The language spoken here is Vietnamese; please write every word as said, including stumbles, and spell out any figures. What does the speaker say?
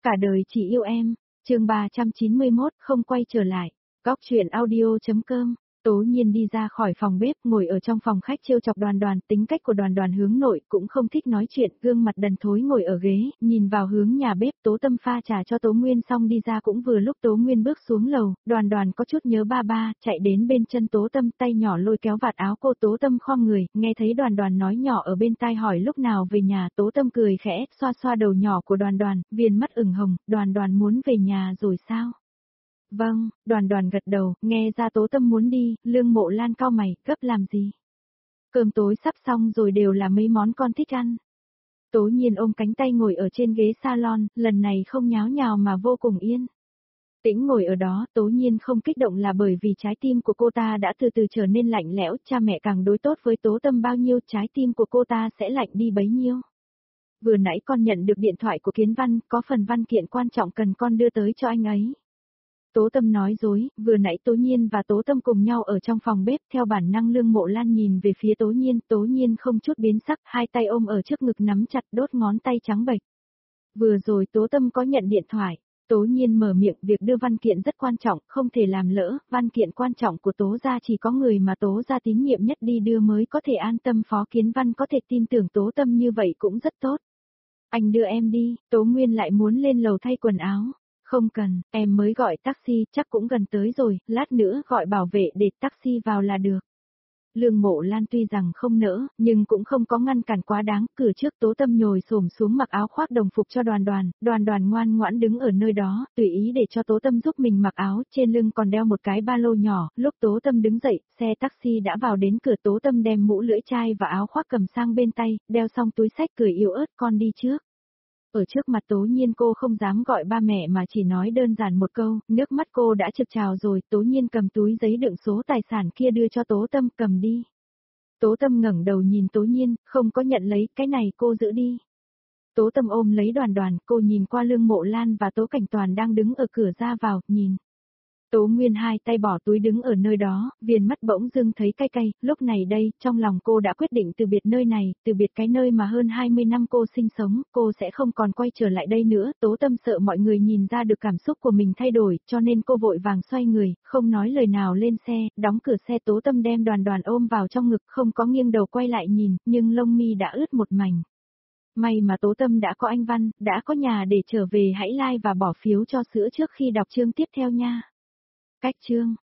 Cả đời chỉ yêu em, chương ba trăm chín mươi mốt không quay trở lại, góc chuyện audio.com. Tố Nhiên đi ra khỏi phòng bếp, ngồi ở trong phòng khách trêu chọc Đoàn Đoàn, tính cách của Đoàn Đoàn hướng nội, cũng không thích nói chuyện, gương mặt đần thối ngồi ở ghế, nhìn vào hướng nhà bếp. Tố Tâm pha trà cho Tố Nguyên xong đi ra cũng vừa lúc Tố Nguyên bước xuống lầu, Đoàn Đoàn có chút nhớ ba ba, chạy đến bên chân Tố Tâm, tay nhỏ lôi kéo vạt áo cô. Tố Tâm khom người, nghe thấy Đoàn Đoàn nói nhỏ ở bên tai hỏi lúc nào về nhà. Tố Tâm cười khẽ, xoa xoa đầu nhỏ của Đoàn Đoàn, viền mắt ửng hồng. Đoàn Đoàn muốn về nhà rồi sao? Vâng, Đoàn Đoàn gật đầu, nghe ra Tố Tâm muốn đi. Lương Mộ Lan cau mày, gấp làm gì? Cơm tối sắp xong rồi, đều là mấy món con thích ăn. Tố Nhiên ôm cánh tay ngồi ở trên ghế salon, lần này không nháo nhào mà vô cùng yên tĩnh ngồi ở đó. Tố Nhiên không kích động là bởi vì trái tim của cô ta đã từ từ trở nên lạnh lẽo, cha mẹ càng đối tốt với Tố Tâm bao nhiêu, trái tim của cô ta sẽ lạnh đi bấy nhiêu. Vừa nãy con nhận được điện thoại của Kiến Văn, có phần văn kiện quan trọng cần con đưa tới cho anh ấy. Tố Tâm nói dối, vừa nãy Tố Nhiên và Tố Tâm cùng nhau ở trong phòng bếp, theo bản năng Lương Mộ Lan nhìn về phía Tố Nhiên. Tố Nhiên không chút biến sắc, hai tay ôm ở trước ngực nắm chặt, đốt ngón tay trắng bệch. Vừa rồi Tố Tâm có nhận điện thoại. Tố Nhiên mở miệng, việc đưa văn kiện rất quan trọng, không thể làm lỡ, văn kiện quan trọng của Tố gia chỉ có người mà Tố gia tín nhiệm nhất đi đưa mới có thể an tâm. Phó Kiến Văn có thể tin tưởng Tố Tâm như vậy cũng rất tốt. Anh đưa em đi. Tố Nguyên lại muốn lên lầu thay quần áo. Không cần, em mới gọi taxi, chắc cũng gần tới rồi, lát nữa gọi bảo vệ để taxi vào là được. Lương Mộ Lan tuy rằng không nỡ, nhưng cũng không có ngăn cản quá đáng. Cửa trước Tố Tâm nhồi xổm xuống mặc áo khoác đồng phục cho Đoàn Đoàn, Đoàn Đoàn ngoan ngoãn đứng ở nơi đó, tùy ý để cho Tố Tâm giúp mình mặc áo, trên lưng còn đeo một cái ba lô nhỏ. Lúc Tố Tâm đứng dậy, xe taxi đã vào đến cửa. Tố Tâm đem mũ lưỡi chai và áo khoác cầm sang bên tay, đeo xong túi xách cười yếu ớt, con đi trước. Ở trước mặt Tố Nhiên cô không dám gọi ba mẹ mà chỉ nói đơn giản một câu, nước mắt cô đã trực trào rồi. Tố Nhiên cầm túi giấy đựng số tài sản kia đưa cho Tố Tâm, cầm đi. Tố Tâm ngẩng đầu nhìn Tố Nhiên, không có nhận lấy, cái này cô giữ đi. Tố Tâm ôm lấy Đoàn Đoàn, cô nhìn qua Lương Mộ Lan và Tố Cảnh Toàn đang đứng ở cửa ra vào, nhìn. Tố Nguyên hai tay bỏ túi đứng ở nơi đó, viền mắt bỗng dưng thấy cay cay. Lúc này đây, trong lòng cô đã quyết định từ biệt nơi này, từ biệt cái nơi mà hơn hai mươi năm cô sinh sống, cô sẽ không còn quay trở lại đây nữa. Tố Tâm sợ mọi người nhìn ra được cảm xúc của mình thay đổi, cho nên cô vội vàng xoay người, không nói lời nào lên xe, đóng cửa xe. Tố Tâm đem Đoàn Đoàn ôm vào trong ngực, không có nghiêng đầu quay lại nhìn, nhưng lông mi đã ướt một mảnh. May mà Tố Tâm đã có anh Văn, đã có nhà để trở về. Hãy like và bỏ phiếu cho sữa trước khi đọc chương tiếp theo nha. Cách chương